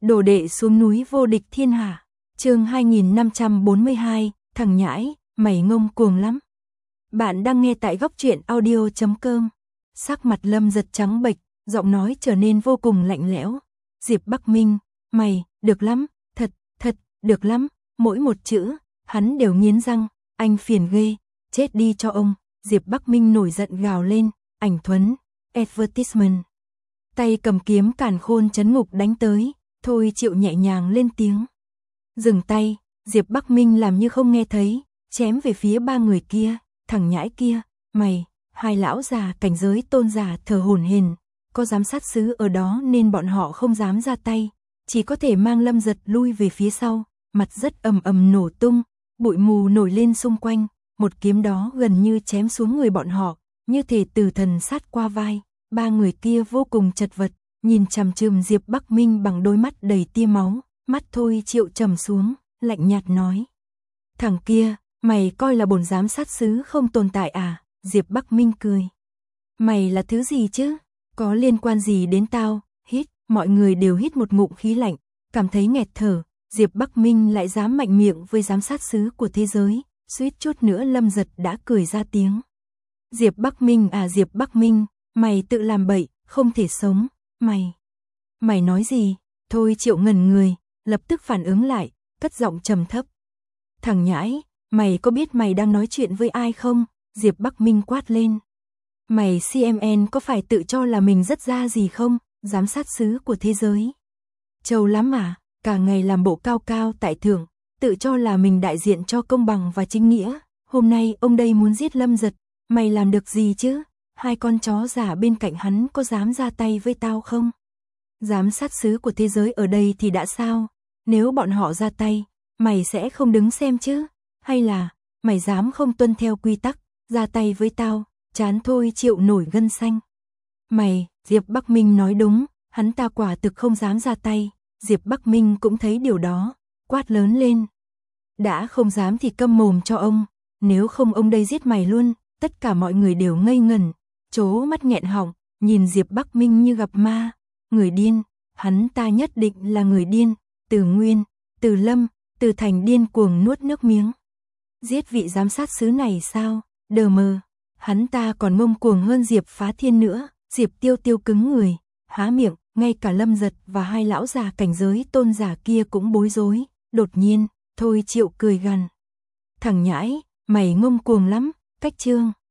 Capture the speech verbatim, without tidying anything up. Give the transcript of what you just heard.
Đồ đệ xuống núi vô địch thiên hạ. Chương hai nghìn năm trăm bốn mươi hai, thằng nhãi, mày ngông cuồng lắm. Bạn đang nghe tại góc truyện audio chấm com. Sắc mặt Lâm Giật trắng bệch, giọng nói trở nên vô cùng lạnh lẽo. Diệp Bắc Minh, mày, được lắm, thật, thật, được lắm, mỗi một chữ, hắn đều nghiến răng, anh phiền ghê, chết đi cho ông. Diệp Bắc Minh nổi giận gào lên, ảnh thuấn, advertisement. Tay cầm kiếm càn khôn chấn ngục đánh tới, Thôi Triệu nhẹ nhàng lên tiếng. Dừng tay, Diệp Bắc Minh làm như không nghe thấy, chém về phía ba người kia, thằng nhãi kia, mày, hai lão già cảnh giới tôn giả thở hổn hển, có giám sát sứ ở đó nên bọn họ không dám ra tay, chỉ có thể mang Lâm Giật lui về phía sau, mặt rất ầm ầm nổ tung, bụi mù nổi lên xung quanh, một kiếm đó gần như chém xuống người bọn họ, như thể tử thần sát qua vai, ba người kia vô cùng chật vật, nhìn chằm chằm Diệp Bắc Minh bằng đôi mắt đầy tia máu, mắt Thôi Triệu trầm xuống, lạnh nhạt nói. Thằng kia, mày coi là bổn giám sát sứ không tồn tại à? Diệp Bắc Minh cười. Mày là thứ gì chứ? Có liên quan gì đến tao? Hít, mọi người đều hít một ngụm khí lạnh, cảm thấy nghẹt thở, Diệp Bắc Minh lại dám mạnh miệng với giám sát sứ của thế giới, suýt chút nữa Lâm Giật đã cười ra tiếng. Diệp Bắc Minh à Diệp Bắc Minh, mày tự làm bậy, không thể sống, mày. Mày nói gì? Thôi Triệu ngẩn người, lập tức phản ứng lại, cất giọng trầm thấp. Thằng nhãi, mày có biết mày đang nói chuyện với ai không? Diệp Bắc Minh quát lên. Mày xê em en có phải tự cho là mình rất ra gì không? Giám sát sứ của thế giới. Trâu lắm à, cả ngày làm bộ cao cao tại thượng, tự cho là mình đại diện cho công bằng và chính nghĩa. Hôm nay ông đây muốn giết Lâm Giật, mày làm được gì chứ? Hai con chó giả bên cạnh hắn có dám ra tay với tao không? Giám sát sứ của thế giới ở đây thì đã sao? Nếu bọn họ ra tay, mày sẽ không đứng xem chứ? Hay là, mày dám không tuân theo quy tắc, ra tay với tao? Chán Thôi Triệu nổi gân xanh. Mày, Diệp Bắc Minh nói đúng, hắn ta quả thực không dám ra tay. Diệp Bắc Minh cũng thấy điều đó, quát lớn lên. Đã không dám thì câm mồm cho ông, nếu không ông đây giết mày luôn. Tất cả mọi người đều ngây ngẩn, trố mắt nghẹn họng, nhìn Diệp Bắc Minh như gặp ma. Người điên, hắn ta nhất định là người điên. Từ Nguyên, Từ Lâm, Từ Thành điên cuồng nuốt nước miếng. Giết vị giám sát sứ này sao? Đờ mờ, hắn ta còn ngông cuồng hơn Diệp Phá Thiên nữa. Diệp Tiêu Tiêu cứng người, há miệng, ngay cả Lâm Giật và hai lão già cảnh giới tôn giả kia cũng bối rối. Đột nhiên, Thôi Triệu cười gằn. Thằng nhãi, mày ngông cuồng lắm, cách chương.